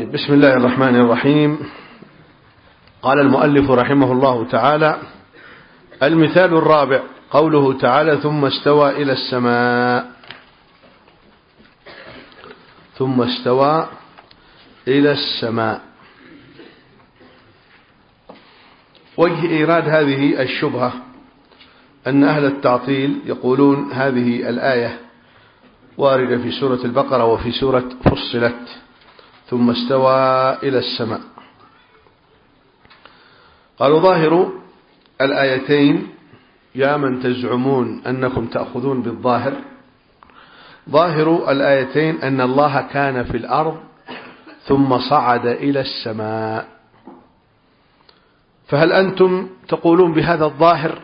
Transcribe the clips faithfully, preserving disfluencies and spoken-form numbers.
طيب، بسم الله الرحمن الرحيم. قال المؤلف رحمه الله تعالى: المثال الرابع قوله تعالى: ثم استوى إلى السماء. ثم استوى إلى السماء. وجه إيراد هذه الشبهة أن أهل التعطيل يقولون هذه الآية واردة في سورة البقرة وفي سورة فصلت، ثم استوى إلى السماء. قالوا ظاهر الآيتين، يا من تزعمون أنكم تأخذون بالظاهر، ظاهر الآيتين أن الله كان في الأرض ثم صعد إلى السماء، فهل أنتم تقولون بهذا الظاهر؟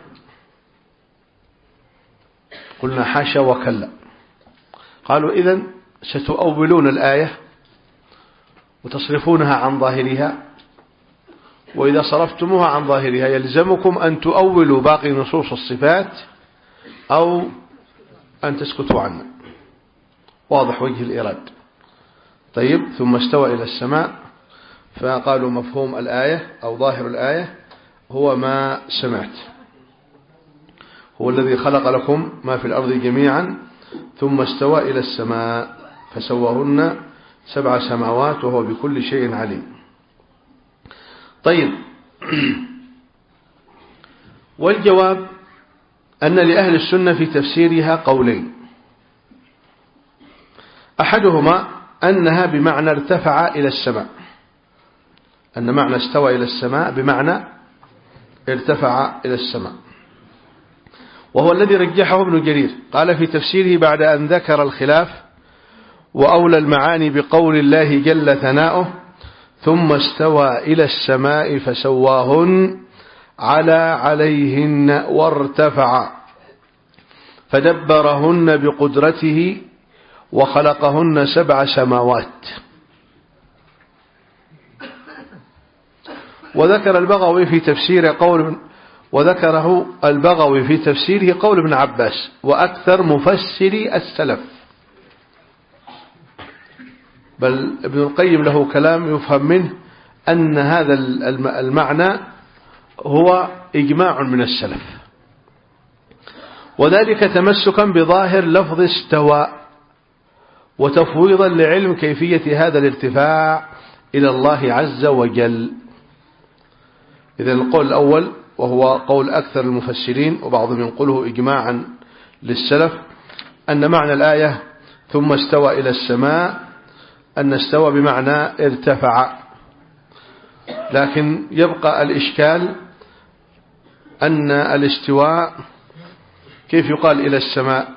قلنا حاشا وكلا. قالوا إذن ستؤولون الآية وتصرفونها عن ظاهرها، وإذا صرفتموها عن ظاهرها يلزمكم أن تؤولوا باقي نصوص الصفات أو أن تسكتوا عنها. واضح وجه الإيراد. طيب، ثم استوى إلى السماء، فقالوا مفهوم الآية أو ظاهر الآية هو ما سمعت، هو الذي خلق لكم ما في الأرض جميعا ثم استوى إلى السماء فسواهن سبع سماوات وهو بكل شيء عليم. طيب، والجواب أن لأهل السنة في تفسيرها قولين: أحدهما أنها بمعنى ارتفع إلى السماء، أن معنى استوى إلى السماء بمعنى ارتفع إلى السماء، وهو الذي رجحه ابن جرير. قال في تفسيره بعد أن ذكر الخلاف وأولى المعاني بقول الله جل ثناؤه: ثم استوى إلى السماء فسواهن على عليهن وارتفع فدبرهن بقدرته وخلقهن سبع سماوات. وذكر البغوي في تفسير قول وذكره البغوي في تفسيره قول ابن عباس وأكثر مفسري السلف، بل ابن القيم له كلام يفهم منه أن هذا المعنى هو إجماع من السلف، وذلك تمسكا بظاهر لفظ استوى وتفويضا لعلم كيفية هذا الارتفاع إلى الله عز وجل. إذن القول الأول وهو قول أكثر المفسرين وبعضهم ينقله إجماعا للسلف أن معنى الآية ثم استوى إلى السماء أن استوى بمعنى ارتفع، لكن يبقى الإشكال أن الاستواء كيف يقال إلى السماء؟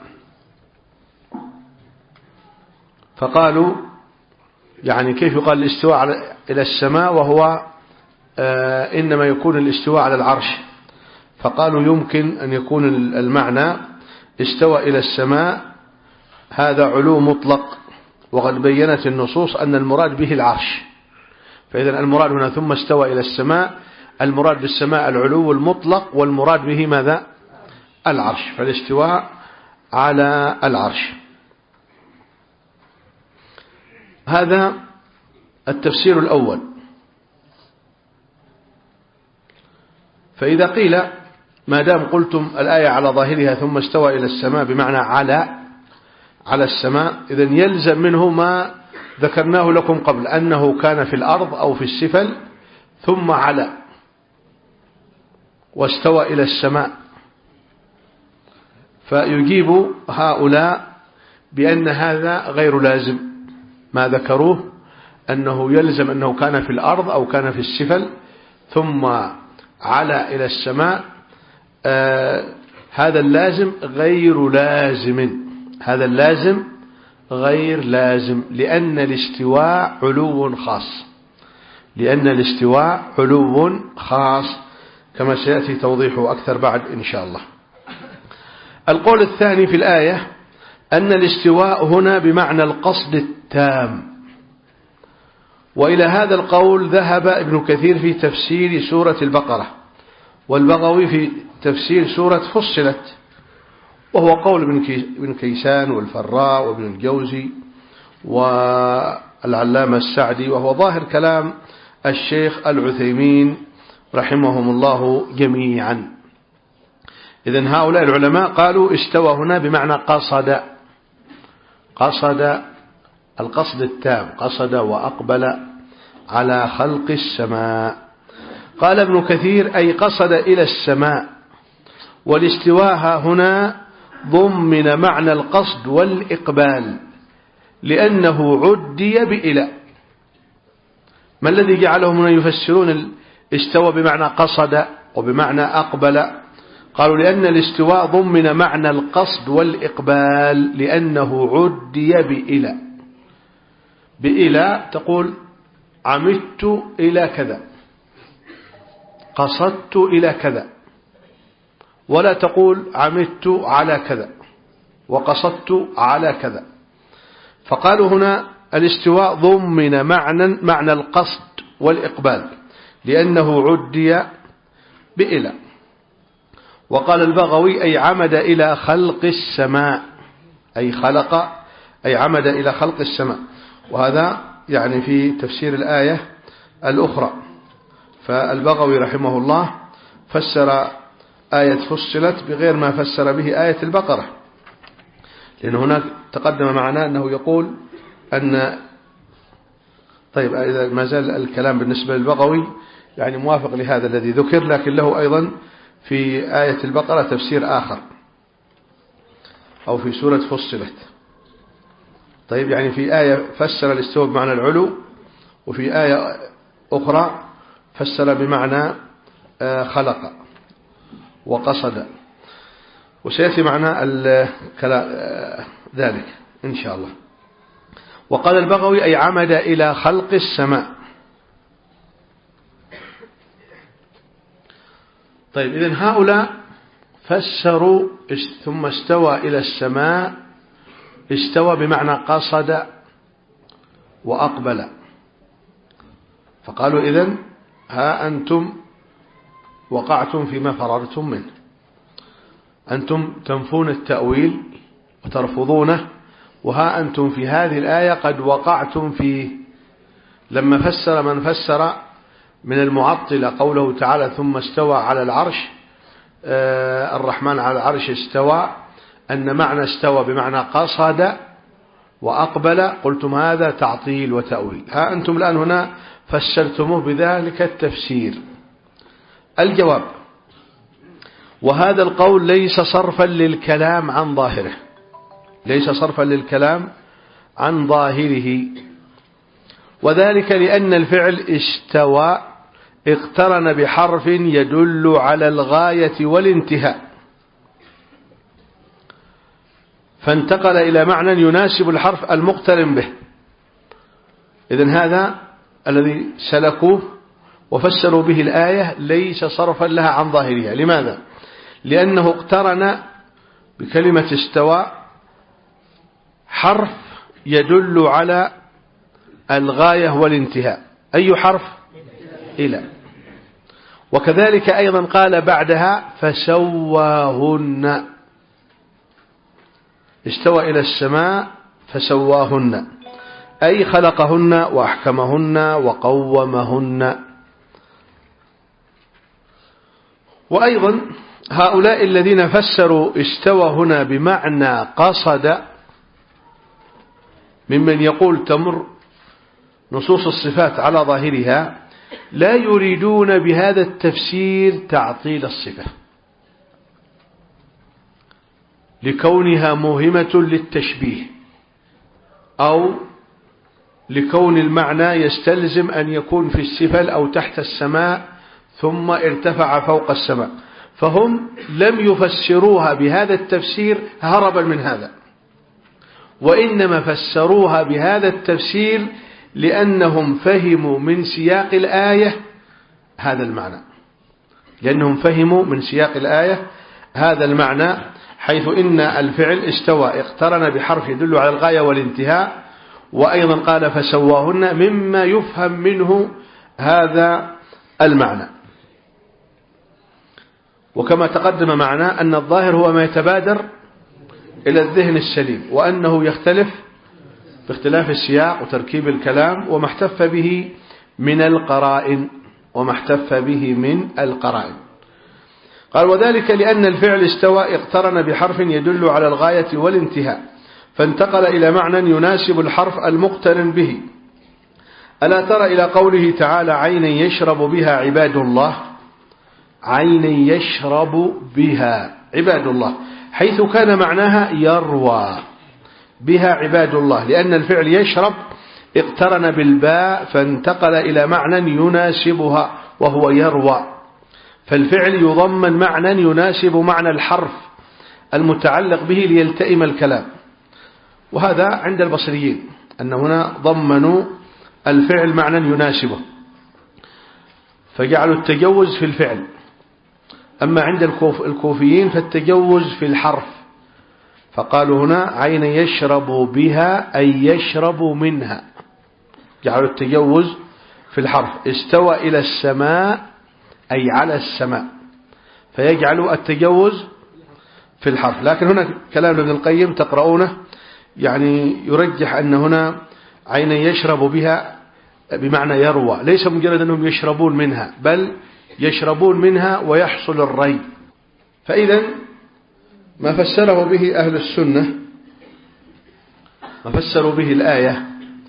فقالوا يعني كيف يقال الاستواء إلى السماء وهو آه إنما يكون الاستواء على العرش، فقالوا يمكن أن يكون المعنى استوى إلى السماء هذا علو مطلق، وقد بينت النصوص أن المراد به العرش، فإذا المراد هنا ثم استوى إلى السماء المراد بالسماء العلو المطلق، والمراد به ماذا؟ العرش، فالاستواء على العرش. هذا التفسير الأول. فإذا قيل ما دام قلتم الآية على ظاهرها ثم استوى إلى السماء بمعنى على على السماء، إذن يلزم منه ما ذكرناه لكم قبل أنه كان في الأرض أو في السفل ثم على واستوى إلى السماء. فيجيب هؤلاء بأن هذا غير لازم، ما ذكروه أنه يلزم أنه كان في الأرض أو كان في السفل ثم على إلى السماء، آه هذا اللازم غير لازم، هذا اللازم غير لازم، لأن الاستواء علو خاص، لأن الاستواء علو خاص كما سيأتي توضيحه أكثر بعد إن شاء الله. القول الثاني في الآية أن الاستواء هنا بمعنى القصد التام، وإلى هذا القول ذهب ابن كثير في تفسير سورة البقرة، والبغوي في تفسير سورة فصلت، وهو قول ابن كيسان والفراء وابن الجوزي العلامة السعدي، وهو ظاهر كلام الشيخ العثيمين رحمهم الله جميعا. إذن هؤلاء العلماء قالوا استوى هنا بمعنى قصد، قصد القصد التام، قصد وأقبل على خلق السماء. قال ابن كثير أي قصد إلى السماء، والاستواء هنا ضمن معنى القصد والإقبال لأنه عدي بإلى. ما الذي جعلهم هنا يفسرون الاستوى بمعنى قصد وبمعنى أقبل؟ قالوا لأن الاستواء ضمن معنى القصد والإقبال لأنه عدي بإلى. بإلى تقول عمدت إلى كذا، قصدت إلى كذا، ولا تقول عمدت على كذا وقصدت على كذا. فقالوا هنا الاستواء ضمن معنى معنى القصد والإقبال لأنه عدي بإلى. وقال البغوي أي عمد إلى خلق السماء، أي خلق أي عمد إلى خلق السماء. وهذا يعني في تفسير الآية الأخرى. فالبغوي رحمه الله فسر آية فصلت بغير ما فسر به آية البقرة، لأن هناك تقدم معنا أنه يقول أن طيب إذا ما زال الكلام بالنسبة للبغوي يعني موافق لهذا الذي ذكر، لكن له أيضا في آية البقرة تفسير آخر أو في سورة فصلت. طيب يعني في آية فسر الاستواء بمعنى العلو، وفي آية أخرى فسر بمعنى خلق وقصد، وسيأتي معنا ذلك إن شاء الله. وقال البغوي أي عمد إلى خلق السماء. طيب إذن هؤلاء فسروا ثم استوى إلى السماء، استوى بمعنى قصد وأقبل. فقالوا إذن ها أنتم وقعتم فيما فررتم منه، أنتم تنفون التأويل وترفضونه، وها أنتم في هذه الآية قد وقعتم فيه. لما فسر من فسر من المعطلة قوله تعالى ثم استوى على العرش، آه الرحمن على العرش استوى، أن معنى استوى بمعنى قصد وأقبل، قلتم هذا تعطيل وتأويل. ها أنتم الآن هنا فسرتموه بذلك التفسير. الجواب: وهذا القول ليس صرفا للكلام عن ظاهره، ليس صرفا للكلام عن ظاهره، وذلك لأن الفعل استوى اقترن بحرف يدل على الغاية والانتهاء، فانتقل إلى معنى يناسب الحرف المقترن به. إذن هذا الذي سلكوه وفسروا به الآية ليس صرفا لها عن ظاهرها. لماذا؟ لأنه اقترن بكلمة استوى حرف يدل على الغاية والانتهاء. أي حرف؟ إلى. وكذلك أيضا قال بعدها فسواهن، استوى إلى السماء فسواهن، أي خلقهن وأحكمهن وقومهن. وأيضا هؤلاء الذين فسروا استوى هنا بمعنى قصد ممن يقول تمر نصوص الصفات على ظاهرها لا يريدون بهذا التفسير تعطيل الصفة لكونها موهمة للتشبيه، أو لكون المعنى يستلزم أن يكون في السفل أو تحت السماء ثم ارتفع فوق السماء، فهم لم يفسروها بهذا التفسير هربا من هذا، وإنما فسروها بهذا التفسير لأنهم فهموا من سياق الآية هذا المعنى، لأنهم فهموا من سياق الآية هذا المعنى، حيث إن الفعل استوى اقترن بحرف يدل على الغاية والانتهاء، وأيضا قال فسواهن مما يفهم منه هذا المعنى. وكما تقدم معنا أن الظاهر هو ما يتبادر إلى الذهن السليم، وأنه يختلف باختلاف السياق وتركيب الكلام وما احتف به من القرائن وما احتف به من القرائن. قال وذلك لأن الفعل استوى اقترن بحرف يدل على الغاية والانتهاء فانتقل إلى معنى يناسب الحرف المقترن به. ألا ترى إلى قوله تعالى عينا يشرب بها عباد الله، عينا يشرب بها عباد الله، حيث كان معناها يروى بها عباد الله، لأن الفعل يشرب اقترن بالباء فانتقل إلى معنى يناسبها وهو يروى، فالفعل يضمن معنى يناسب معنى الحرف المتعلق به ليلتئم الكلام. وهذا عند البصريين أن هنا ضمنوا الفعل معنى يناسبه فجعلوا التجوز في الفعل، أما عند الكوفيين فالتجوز في الحرف، فقالوا هنا عين يشرب بها أي يشرب منها، جعلوا التجوز في الحرف. استوى إلى السماء أي على السماء، فيجعلوا التجوز في الحرف. لكن هنا كلام ابن القيم تقرؤونه يعني يرجح أن هنا عين يشرب بها بمعنى يروى، ليس مجرد أنهم يشربون منها بل يشربون منها ويحصل الري. فإذا ما فسره به أهل السنة، ما فسروا به الآية،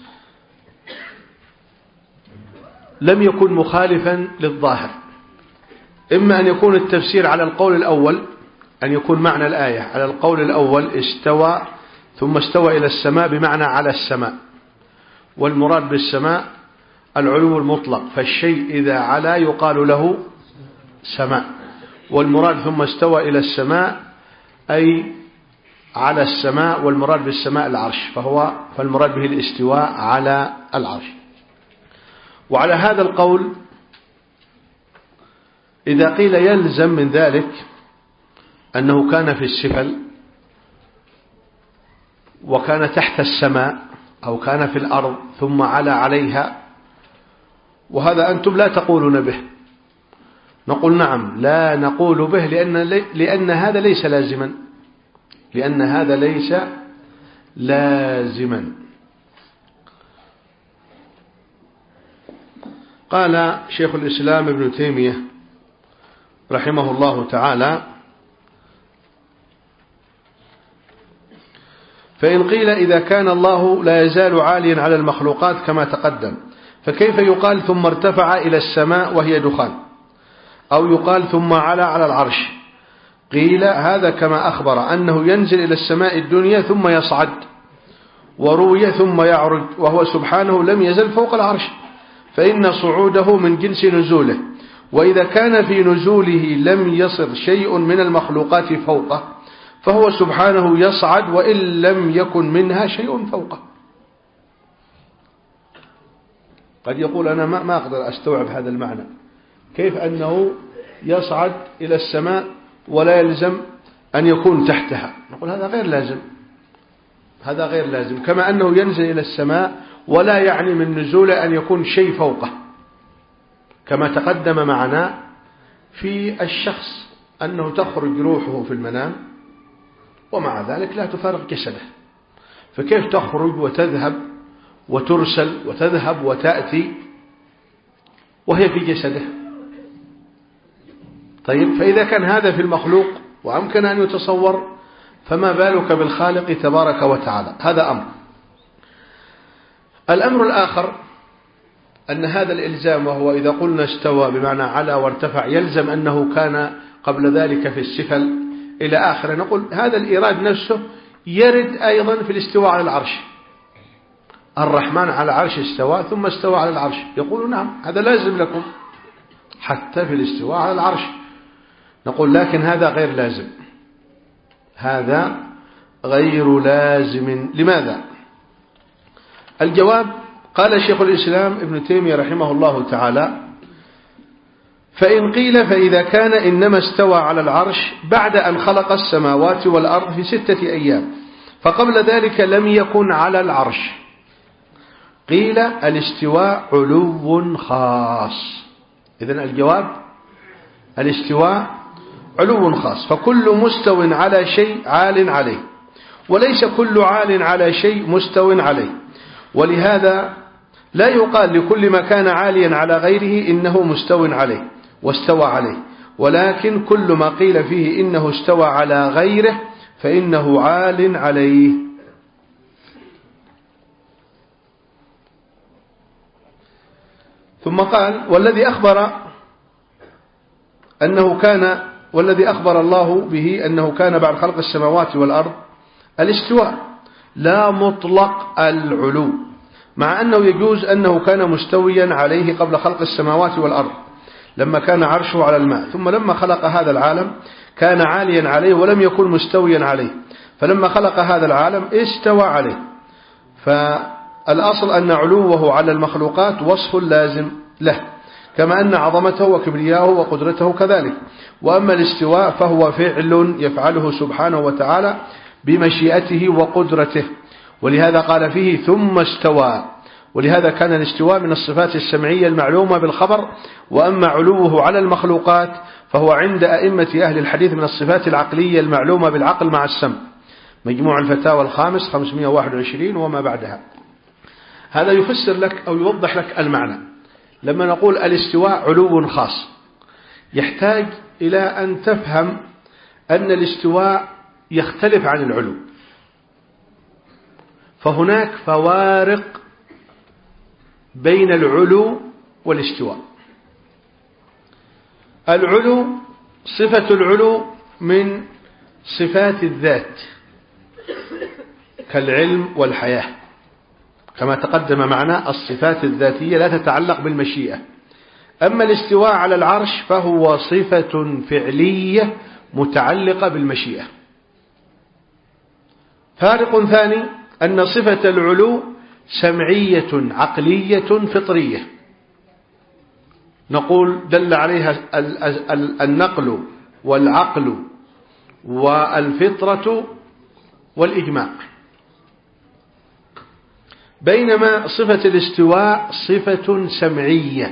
لم يكن مخالفا للظاهر. إما أن يكون التفسير على القول الأول، أن يكون معنى الآية على القول الأول استوى ثم استوى إلى السماء بمعنى على السماء، والمراد بالسماء العلو المطلق، فالشيء إذا علا يقال له سماء، والمراد ثم استوى إلى السماء أي على السماء، والمراد بالسماء العرش، فهو فالمراد به الاستواء على العرش. وعلى هذا القول إذا قيل يلزم من ذلك أنه كان في السفل وكان تحت السماء أو كان في الأرض ثم علا عليها، وهذا أنتم لا تقولون به. نقول نعم لا نقول به لأن, لأن هذا ليس لازما، لأن هذا ليس لازما. قال شيخ الإسلام ابن تيمية رحمه الله تعالى فإن قيل إذا كان الله لا يزال عاليا على المخلوقات كما تقدم فكيف يقال ثم ارتفع إلى السماء وهي دخان، أو يقال ثم علا على العرش؟ قيل هذا كما أخبر أنه ينزل إلى السماء الدنيا ثم يصعد، وروي ثم يعرج، وهو سبحانه لم يزل فوق العرش، فإن صعوده من جنس نزوله، وإذا كان في نزوله لم يصر شيء من المخلوقات فوقه فهو سبحانه يصعد وإن لم يكن منها شيء فوقه. قد يقول أنا ما ما أقدر أستوعب هذا المعنى، كيف أنه يصعد إلى السماء ولا يلزم أن يكون تحتها؟ نقول هذا غير لازم، هذا غير لازم، كما أنه ينزل إلى السماء ولا يعني من نزوله أن يكون شيء فوقه، كما تقدم معنا في الشخص أنه تخرج روحه في المنام ومع ذلك لا تفارق جسده، فكيف تخرج وتذهب وترسل وتذهب وتأتي وهي في جسده؟ طيب فإذا كان هذا في المخلوق وأمكن أن يتصور فما بالك بالخالق تبارك وتعالى؟ هذا أمر. الأمر الآخر أن هذا الإلزام، وهو إذا قلنا استوى بمعنى علا وارتفع، يلزم أنه كان قبل ذلك في السفل إلى آخره. نقول هذا الإيراد نفسه يرد أيضا في الاستواء على العرش، الرحمن على عرش استوى ثم استوى على العرش، يقول نعم هذا لازم لكم حتى في الاستواء على العرش. نقول لكن هذا غير لازم، هذا غير لازم. لماذا؟ الجواب قال شيخ الإسلام ابن تيمية رحمه الله تعالى فإن قيل فإذا كان إنما استوى على العرش بعد أن خلق السماوات والأرض في ستة أيام فقبل ذلك لم يكن على العرش، قيل الاستواء علو خاص. إذن الجواب الاستواء علو خاص، فكل مستو على شيء عال عليه، وليس كل عال على شيء مستو عليه، ولهذا لا يقال لكل ما كان عاليا على غيره إنه مستو عليه واستوى عليه، ولكن كل ما قيل فيه إنه استوى على غيره فإنه عال عليه. ثم قال والذي أخبر أنه كان والذي أخبر الله به أنه كان بعد خلق السماوات والأرض الاستواء لا مطلق العلو، مع أنه يجوز أنه كان مستويا عليه قبل خلق السماوات والأرض لما كان عرشه على الماء، ثم لما خلق هذا العالم كان عاليا عليه ولم يكن مستويا عليه، فلما خلق هذا العالم استوى عليه. فالأصل أن علوه على المخلوقات وصف لازم له، كما أن عظمته وكبرياءه وقدرته كذلك. وأما الاستواء فهو فعل يفعله سبحانه وتعالى بمشيئته وقدرته، ولهذا قال فيه ثم استوى. ولهذا كان الاستواء من الصفات السمعية المعلومة بالخبر. وأما علوه على المخلوقات فهو عند أئمة أهل الحديث من الصفات العقلية المعلومة بالعقل مع السمع، مجموع الفتاوى الخامس خمسمائة وواحد وعشرين وما بعدها. هذا يفسر لك أو يوضح لك المعنى. لما نقول الاستواء علو خاص يحتاج إلى أن تفهم أن الاستواء يختلف عن العلو، فهناك فوارق بين العلو والاستواء. العلو صفة العلو من صفات الذات كالعلم والحياة، كما تقدم معنا الصفات الذاتية لا تتعلق بالمشيئة. أما الاستواء على العرش فهو صفة فعلية متعلقة بالمشيئة. فارق ثاني أن صفة العلو سمعية عقلية فطرية، نقول دل عليها النقل والعقل والفطرة والإجماع، بينما صفة الاستواء صفة سمعية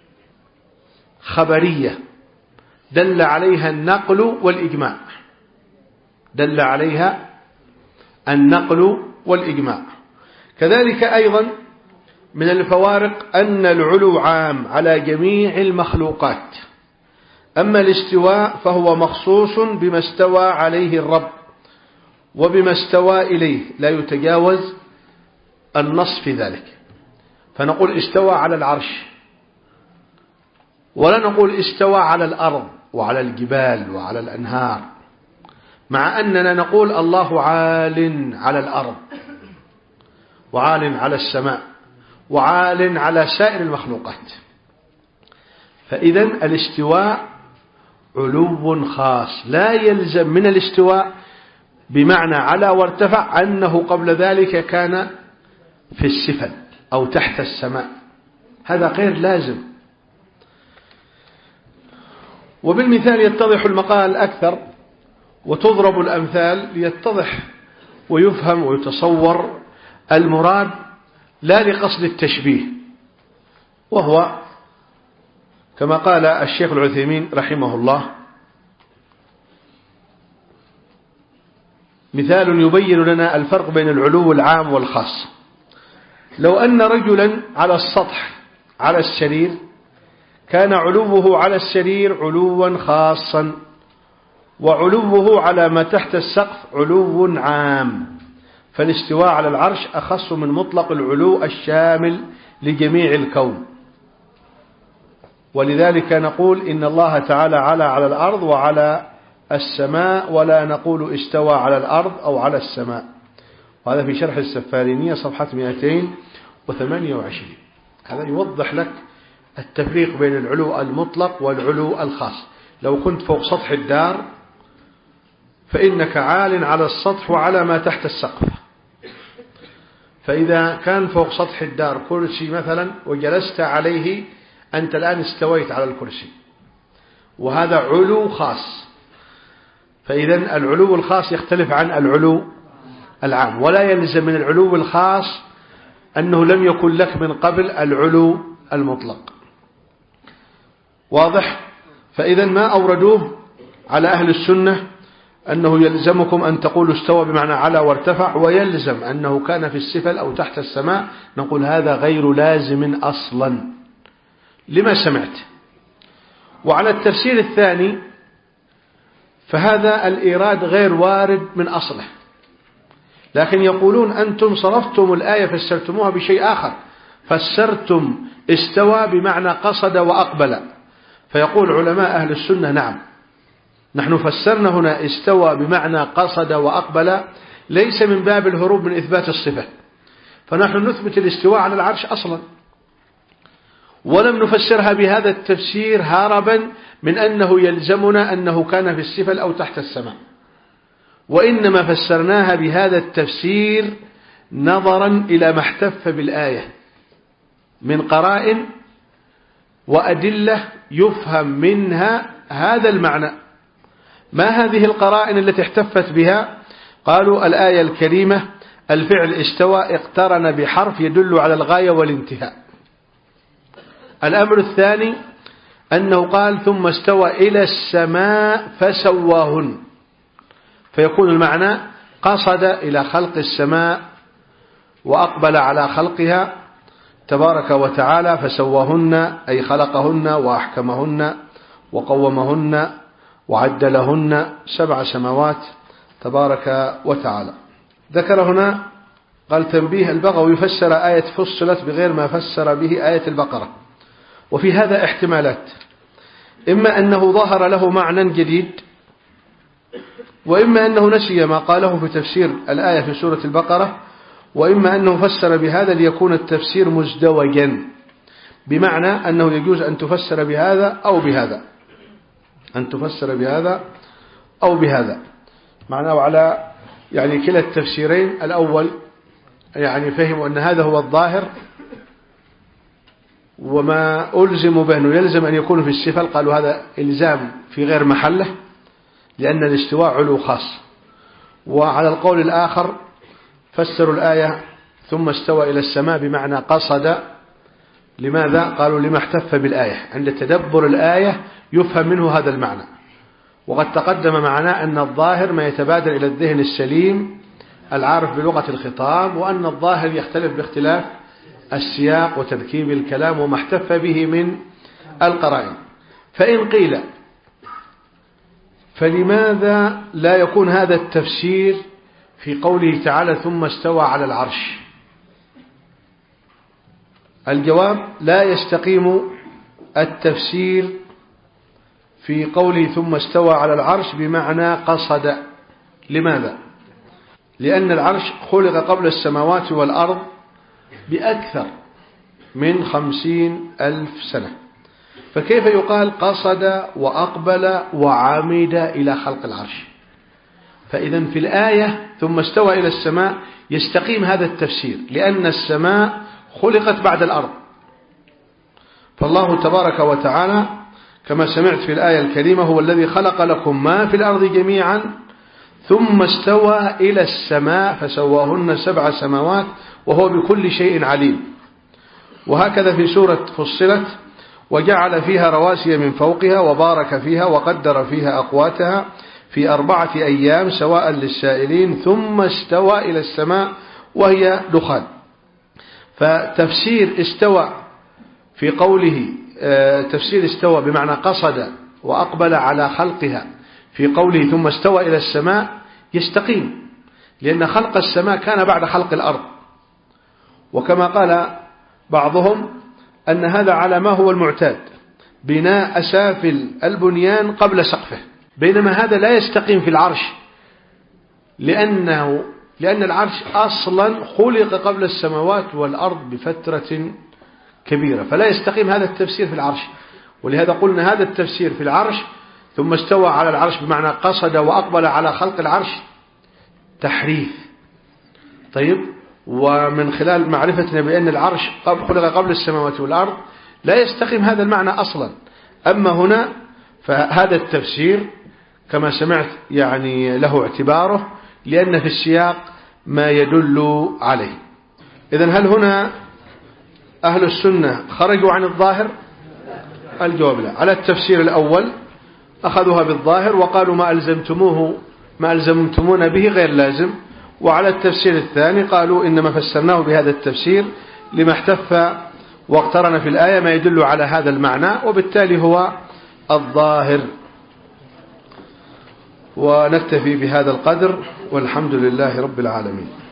خبرية دل عليها النقل والإجماع دل عليها النقل والإجماع. كذلك أيضا من الفوارق أن العلو عام على جميع المخلوقات، أما الاستواء فهو مخصوص بما استوى عليه الرب وبما استوى إليه، لا يتجاوز النص في ذلك. فنقول استوى على العرش، ولا نقول استوى على الأرض وعلى الجبال وعلى الأنهار، مع أننا نقول الله عال على الأرض وعال على السماء وعال على سائر المخلوقات. فإذا الاستواء علو خاص، لا يلزم من الاستواء بمعنى على وارتفع أنه قبل ذلك كان في السفل أو تحت السماء، هذا غير لازم. وبالمثال يتضح المقال أكثر وتضرب الأمثال ليتضح ويفهم ويتصور المراد، لا لقصد التشبيه، وهو كما قال الشيخ العثيمين رحمه الله: مثال يبين لنا الفرق بين العلو العام والخاص. لو أن رجلا على السطح على السرير كان علوه على السرير علوا خاصا، وعلوه على ما تحت السقف علو عام، فالاستواء على العرش أخص من مطلق العلو الشامل لجميع الكون. ولذلك نقول إن الله تعالى علا على الأرض وعلى السماء، ولا نقول استوى على الأرض أو على السماء. وهذا في شرح السفارينية صفحة مئتين وثمانية وعشرين. هذا يوضح لك التفريق بين العلو المطلق والعلو الخاص. لو كنت فوق سطح الدار فإنك عال على السطح وعلى ما تحت السقف، فإذا كان فوق سطح الدار كرسي مثلا وجلست عليه أنت الآن استويت على الكرسي، وهذا علو خاص. فإذا العلو الخاص يختلف عن العلو العام، ولا يلزم من العلو الخاص أنه لم يكن لك من قبل العلو المطلق. واضح؟ فإذا ما أوردوه على أهل السنة أنه يلزمكم أن تقولوا استوى بمعنى على وارتفع، ويلزم أنه كان في السفل أو تحت السماء، نقول هذا غير لازم أصلا لما سمعت. وعلى التفسير الثاني فهذا الإيراد غير وارد من أصله، لكن يقولون أنتم صرفتم الآية فسرتموها بشيء آخر، فسرتم استوى بمعنى قصد وأقبل. فيقول علماء أهل السنة نعم، نحن فسرنا هنا استوى بمعنى قصد وأقبل ليس من باب الهروب من إثبات الصفة، فنحن نثبت الاستواء على العرش أصلا، ولم نفسرها بهذا التفسير هاربا من أنه يلزمنا أنه كان في السفل أو تحت السماء، وإنما فسرناها بهذا التفسير نظرا إلى ما احتف بالآية من قرائن وأدلة يفهم منها هذا المعنى. ما هذه القرائن التي احتفت بها؟ قالوا الآية الكريمة الفعل استوى اقترن بحرف يدل على الغاية والانتهاء. الأمر الثاني أنه قال ثم استوى إلى السماء فسواهن، فيكون المعنى قصد إلى خلق السماء وأقبل على خلقها تبارك وتعالى، فسواهن أي خلقهن وأحكمهن وقومهن وعدلهن سبع سماوات تبارك وتعالى. ذكر هنا قال تنبيه البغوي يفسر آية فصلت بغير ما فسر به آية البقرة، وفي هذا احتمالات، إما أنه ظهر له معنى جديد، وإما أنه نسي ما قاله في تفسير الآية في سورة البقرة، وإما أنه فسر بهذا ليكون التفسير مزدوجا، بمعنى أنه يجوز أن تفسر بهذا أو بهذا، أن تفسر بهذا أو بهذا، معناه على يعني كلا التفسيرين. الأول يعني فهموا أن هذا هو الظاهر وما ألزم به أنه يلزم أن يكون في السفل، قالوا هذا إلزام في غير محله لأن الاستواء علو خاص. وعلى القول الآخر فسروا الآية ثم استوى إلى السماء بمعنى قصد. لماذا؟ قالوا لما احتف بالآية، عند تدبر الآية يفهم منه هذا المعنى. وقد تقدم معنا أن الظاهر ما يتبادر إلى الذهن السليم العارف بلغة الخطاب، وأن الظاهر يختلف باختلاف السياق وتركيب الكلام وما احتف به من القرائن. فإن قيل فلماذا لا يكون هذا التفسير في قوله تعالى ثم استوى على العرش؟ الجواب لا يستقيم التفسير في قوله ثم استوى على العرش بمعنى قصد. لماذا؟ لأن العرش خلق قبل السماوات والأرض بأكثر من خمسين ألف سنة، فكيف يقال قصد وأقبل وعمد إلى خلق العرش؟ فإذا في الآية ثم استوى إلى السماء يستقيم هذا التفسير، لأن السماء خلقت بعد الأرض. فالله تبارك وتعالى كما سمعت في الآية الكريمة هو الذي خلق لكم ما في الأرض جميعا ثم استوى إلى السماء فسواهن سبع سماوات وهو بكل شيء عليم. وهكذا في سورة فصلت وجعل فيها رواسي من فوقها وبارك فيها وقدر فيها أقواتها في أربعة أيام سواء للسائلين ثم استوى إلى السماء وهي دخان. فتفسير استوى في قوله تفسير استوى بمعنى قصد وأقبل على خلقها في قوله ثم استوى إلى السماء يستقيم، لأن خلق السماء كان بعد خلق الأرض. وكما قال بعضهم أن هذا على ما هو المعتاد، بناء أسافل البنيان قبل سقفه، بينما هذا لا يستقيم في العرش، لأنه لأن العرش أصلا خلق قبل السماوات والأرض بفترة كبيرة، فلا يستقيم هذا التفسير في العرش. ولهذا قلنا هذا التفسير في العرش ثم استوى على العرش بمعنى قصد وأقبل على خلق العرش تحريف. طيب، ومن خلال معرفتنا بأن العرش خلق قبل السماوات والأرض لا يستقيم هذا المعنى أصلا. أما هنا فهذا التفسير كما سمعت يعني له اعتباره، لأن في السياق ما يدل عليه. إذن هل هنا أهل السنة خرجوا عن الظاهر؟ الجواب لا. على التفسير الأول أخذوها بالظاهر وقالوا ما ألزمتموه ما ألزمتمون به غير لازم. وعلى التفسير الثاني قالوا إنما فسرناه بهذا التفسير لما احتف واقترن في الآية ما يدل على هذا المعنى، وبالتالي هو الظاهر. ونكتفي بهذا القدر، والحمد لله رب العالمين.